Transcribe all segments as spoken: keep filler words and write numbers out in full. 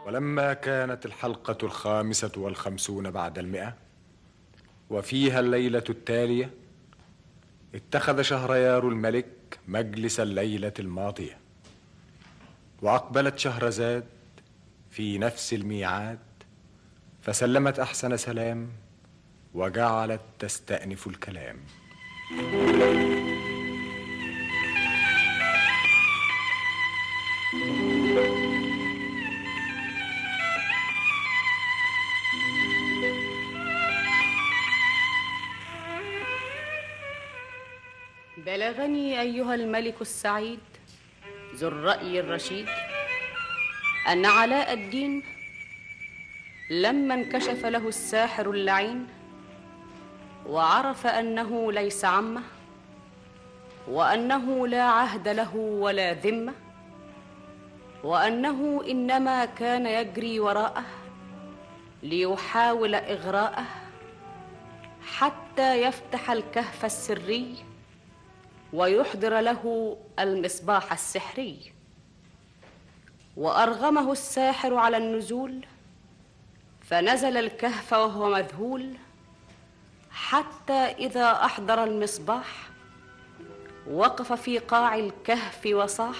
ولما كانت الحلقة الخامسة والخمسون بعد المئة وفيها الليلة التالية، اتخذ شهريار الملك مجلس الليلة الماضية، وأقبلت شهرزاد في نفس الميعاد، فسلمت أحسن سلام وجعلت تستأنف الكلام. بلغني أيها الملك السعيد ذو الرأي الرشيد أن علاء الدين لما انكشف له الساحر اللعين وعرف أنه ليس عمه وأنه لا عهد له ولا ذمة وأنه إنما كان يجري وراءه ليحاول إغراءه حتى يفتح الكهف السري ويحضر له المصباح السحري، وأرغمه الساحر على النزول، فنزل الكهف وهو مذهول، حتى إذا أحضر المصباح وقف في قاع الكهف وصاح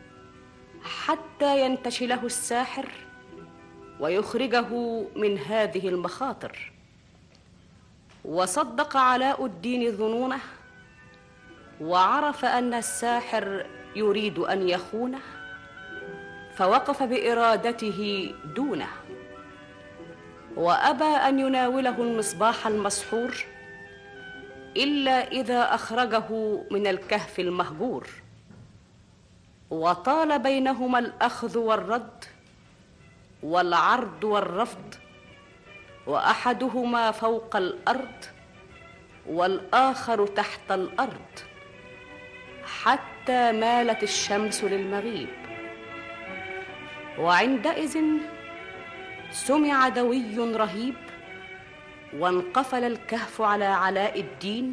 حتى ينتشله الساحر ويخرجه من هذه المخاطر. وصدق علاء الدين ظنونه، وعرف أن الساحر يريد أن يخونه، فوقف بإرادته دونه، وأبى أن يناوله المصباح المسحور إلا إذا أخرجه من الكهف المهجور. وطال بينهما الأخذ والرد والعرض والرفض، وأحدهما فوق الأرض والآخر تحت الأرض، حتى مالت الشمس للمغيب. وعندئذ سمع دوي رهيب، وانقفل الكهف على علاء الدين،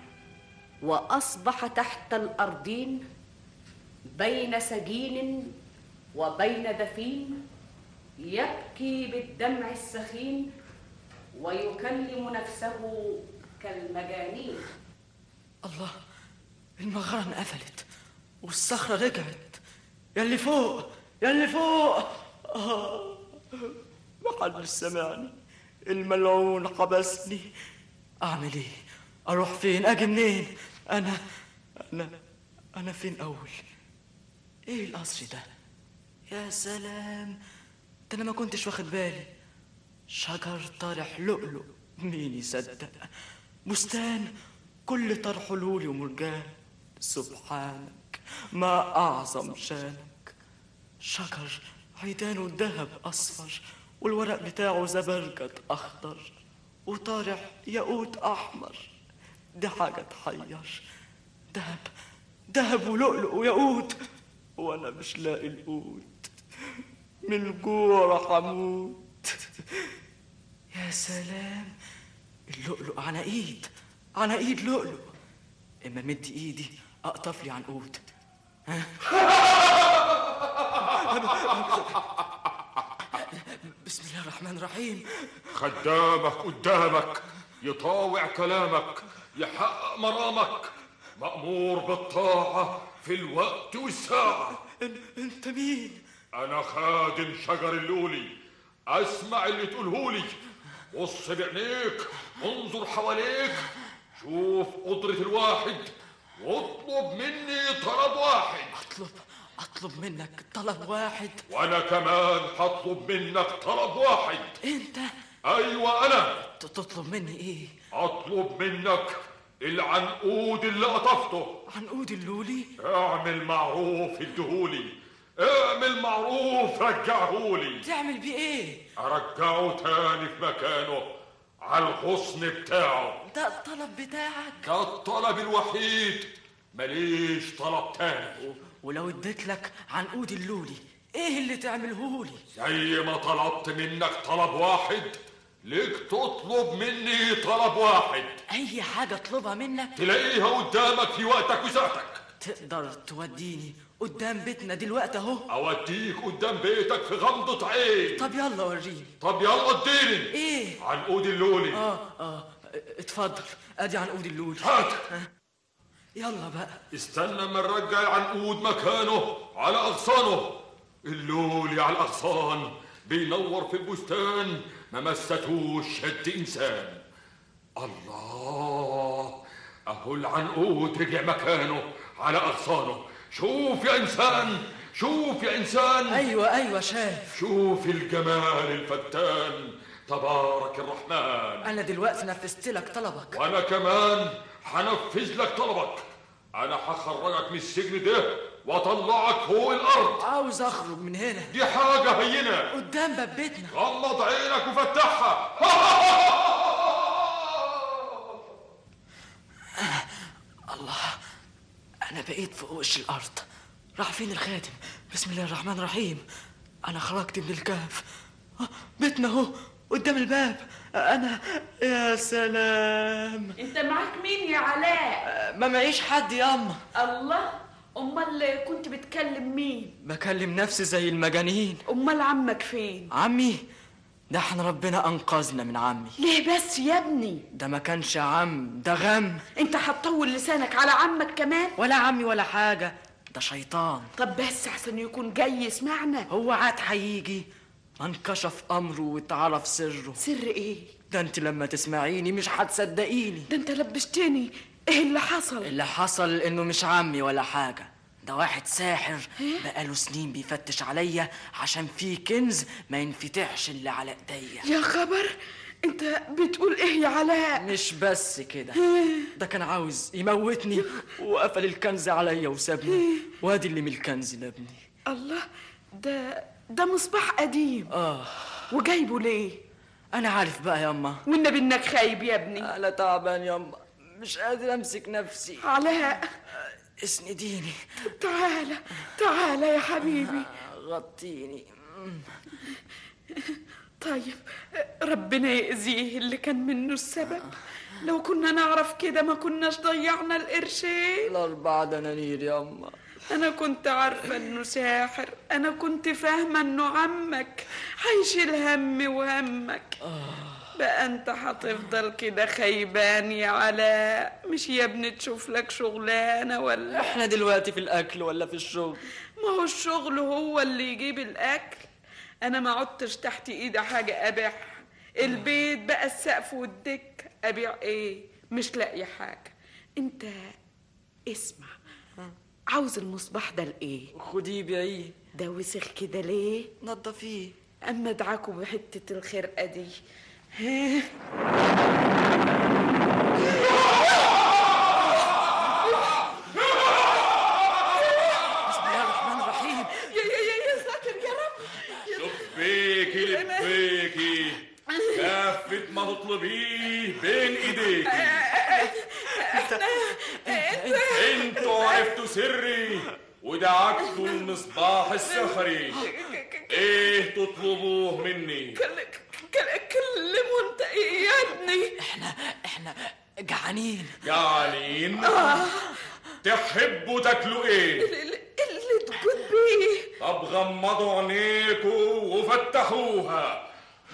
وأصبح تحت الأرضين بين سجين وبين دفين، يبكي بالدمع السخين ويكلم نفسه كالمجانين. الله، المغارة انقفلت والصخرة رجعت. ياللي فوق ياللي فوق آه. محدش سمعني، الملعون حبسني. اعمل ايه؟ اروح فين؟ اجي منين؟ انا انا انا فين اول؟ ايه القصر ده؟ يا سلام، ده انا ما كنتش واخد بالي. شجر طارح لؤلؤ، مين يصدق؟ بستان كل طرح لولي ومرجان، سبحانك ما أعظم شانك. شجر عيدانه ذهب أصفر، والورق بتاعه زبرجد أخضر، وطارح ياقوت أحمر. دي حاجة تحير، دهب دهب ولؤلؤ وياقوت، وأنا مش لاقي القوت، من الجوع راح أموت. يا سلام، اللؤلؤ عناقيد عناقيد لؤلؤ. اما مدي ايدي اقطف لي عنقود. بسم الله الرحمن الرحيم. خدامك قدامك يطاوع كلامك، يحقق مرامك، مأمور بالطاعة في الوقت والساعة. انت مين؟ انا خادم شجر اللولي، اسمع اللي تقولهولي. بص بعينيك، انظر حواليك، شوف قدرة الواحد، واطلب مني طلب واحد. اطلب اطلب منك طلب واحد؟ وانا كمان هطلب منك طلب واحد. انت؟ ايوه انا. تطلب مني ايه؟ اطلب منك العنقود اللي قطفته. عنقود اللولي؟ اعمل معروف اديهولي، اعمل معروف رجعهولي. تعمل بيه ايه؟ ارجعه تاني في مكانه على الغصن بتاعه. ده الطلب بتاعك؟ ده الطلب الوحيد، ماليش طلب تاني. ولو اديت لك عنقود اللولي ايه اللي تعملهولي؟ زي ما طلبت منك طلب واحد، ليك تطلب مني طلب واحد. اي حاجة اطلبها منك تلاقيها قدامك في وقتك وساعتك. تقدر توديني قدام بيتنا دلوقتي اهو. اوديك قدام بيتك في غمضة عين. طب يلا وريني. طب يلا اديني. ايه؟ عنقود اللولي. اه اه اتفضل، ادي عنقود اللولي. هات. يلا بقى. استنى اما نرجع العنقود مكانه على اغصانه. اللولي على الاغصان بينور في البستان، ما مستهوش شد انسان. الله، اهو العنقود رجع مكانه على اغصانه. شوف يا انسان، شوف يا انسان. ايوه ايوه شايف. شوف الجمال الفتان، تبارك الرحمن. انا دلوقتي نفذت لك طلبك. وانا كمان هنفذ لك طلبك. انا هخرجك من السجن ده واطلعك فوق الارض. عاوز اخرج من هنا. دي حاجه هينه. قدام باب بيتنا. غمض عينك وفتحها. الله، انا بقيت فوق وش الارض. راح فين الخاتم؟ بسم الله الرحمن الرحيم. انا خرجت من الكهف. بيتنا اهو قدام الباب. انا يا سلام. انت معاك مين يا علاء؟ ما معيش حد ياما. الله، امال كنت بتكلم مين؟ بكلم نفسي زي المجانين. امال عمك فين؟ عمي ده احنا ربنا انقذنا من عمي. ليه بس يا ابني؟ ده ما كانش عم، ده غم. انت هتطول لسانك على عمك كمان؟ ولا عمي ولا حاجة، ده شيطان. طب بس احسن يكون جاي يسمعنا. هو عاد هيجي، انكشف امره واتعرف سره. سر ايه؟ ده انت لما تسمعيني مش هتصدقيني. ده انت لبشتني. ايه اللي حصل؟ اللي حصل انه مش عمي ولا حاجة، ده واحد ساحر بقاله سنين بيفتش عليا عشان في كنز ما ينفتحش اللي على ايديا. يا خبر، انت بتقول ايه يا علاء؟ مش بس كده، ده كان عاوز يموتني وقفل الكنز عليا وسابني، وادي اللي من الكنز لابني. الله، ده ده مصباح قديم. اه، وجايبه ليه؟ انا عارف بقى ياما. والنبي انك خايب يا ابني. انا تعبان ياما، مش قادر امسك نفسي. علاء، اسنديني. تعالى تعالى يا حبيبي. غطيني. طيب، ربنا يأذيه اللي كان منه السبب. لو كنا نعرف كده ما كناش ضيعنا القرشين. الأربعة دنانير ياما. أنا كنت عارفة إنه ساحر، أنا كنت فاهمة إنه عمك هيشيل هم وهمك. بقى أنت هتفضل كده خيبان يا علاء؟ مش يا ابني تشوف لك شغلانة ولا؟ احنا دلوقتي في الأكل ولا في الشغل؟ ما هو الشغل هو اللي يجيب الأكل. أنا ما عدتش تحت إيدي حاجة أبيعها. البيت بقى السقف والدك، أبيع إيه؟ مش لاقي حاجة. أنت اسمع، عاوز المصباح ده لإيه؟ خديه بيعيه. ده وسخ كده ليه؟ نضفيه. أما ادعكوا بحتة الخرقة دي. ها؟ بسم الله الرحمن الرحيم. يا يا يا يا ساتر يا رب. لبيكي لبيكي، كافة ما تطلبيه بين ايديكي. انتوا عرفتوا سري ودعكتوا المصباح السحري. ايه تطلبوه مني؟ كلموا انت يا ابني. احنا احنا جعانين. جعانين؟ تحبوا تاكلوا ايه؟ اللي تكون بيه. طب غمضوا عينيكوا وفتحوها.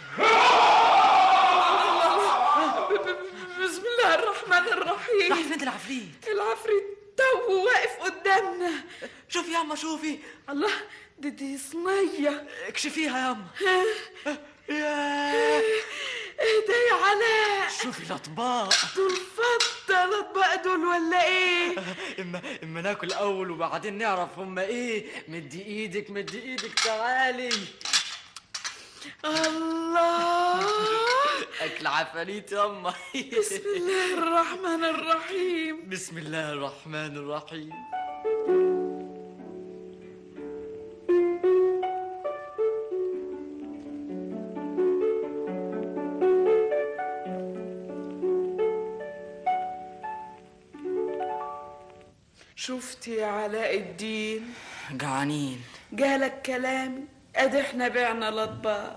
بسم الله الرحمن الرحيم. راح فين العفريت؟ العفريت تو واقف قدامنا. شوفي ياما شوفي. الله، دي دي صينية. اكشفيها ياما. يا ايه ده يا علاء؟ شوفي الاطباق دول فضة الاطباق دول ولا ايه؟ اما اما ناكل الاول وبعدين نعرف هما ايه. مدي ايدك مدي ايدك تعالي. الله، اكل عفاريت ياما. بسم الله الرحمن الرحيم. بسم الله الرحمن الرحيم. شفت يا علاء الدين؟ جعانين. جالك كلام؟ ادي احنا بعنا الاطباق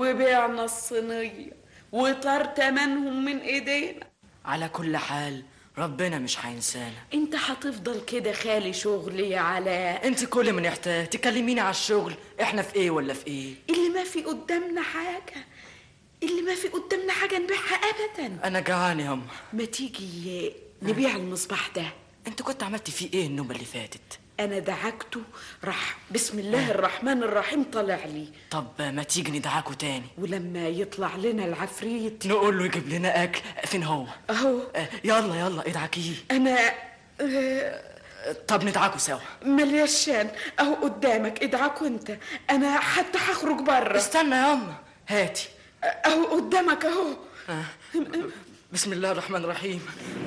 وبعنا الصينيه وطار تمنهم من ايدينا. على كل حال ربنا مش هينسانا. انت هتفضل كده خالي شغل يا علاء؟ انت كل ما نحتاج تكلميني على الشغل. احنا في ايه ولا في ايه؟ اللي ما في قدامنا حاجة، اللي ما في قدامنا حاجة نبيعها ابدا. انا جعان يا أم. ما تيجي نبيع المصباح ده؟ انت كنت عملتي فيه ايه النوبة اللي فاتت؟ انا دعكته راح بسم الله الرحمن الرحيم طلع لي. طب ما تيجي ندعاكوا تاني، ولما يطلع لنا العفريت نقول له يجيب لنا اكل. فين هو؟ اهو. آه، يلا يلا ادعكيه. انا آه، طب ندعكوا سوا. ملياشان اهو قدامك، ادعكوا انت، انا حتى هخرج بره. استنى يا أم، هاتي اهو قدامك اهو. آه. بسم الله الرحمن الرحيم.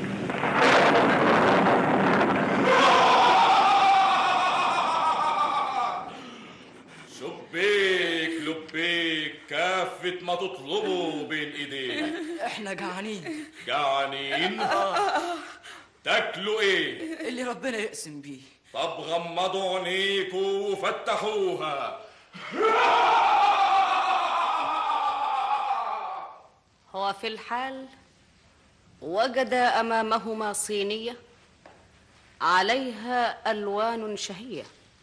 شبيك لبيك كافة ما تطلبوا بين ايديك. احنا جعانين. جعانين؟ تاكلوا ايه؟ اللي ربنا يقسم بيه. طب غمضوا عينيكوا وفتحوها. هو في الحال وجد أمامهما صينية عليها ألوان شهية،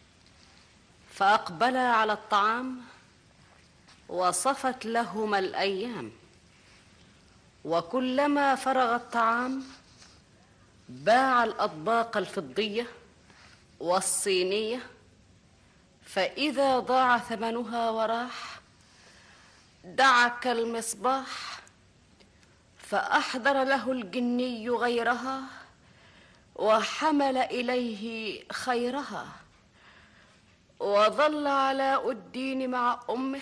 فأقبلا على الطعام وصفت لهما الأيام، وكلما فرغ الطعام باع الأطباق الفضية والصينية، فإذا ضاع ثمنها وراح دعك المصباح فأحضر له الجني غيرها وحمل إليه خيرها، وظل علاء الدين مع أمه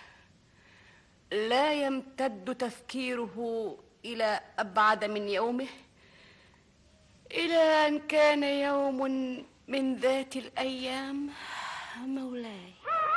لا يمتد تفكيره إلى أبعد من يومه، إلى أن كان يوم من ذات الأيام مولاي.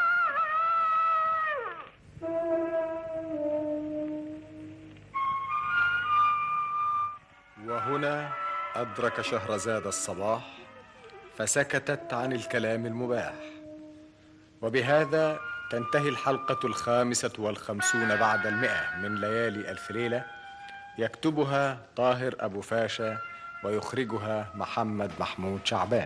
وهنا أدرك شهرزاد الصباح فسكتت عن الكلام المباح. وبهذا تنتهي الحلقة الخامسة والخمسون بعد المئة من ليالي ألف ليلة، يكتبها طاهر أبو فاشا ويخرجها محمد محمود شعبان.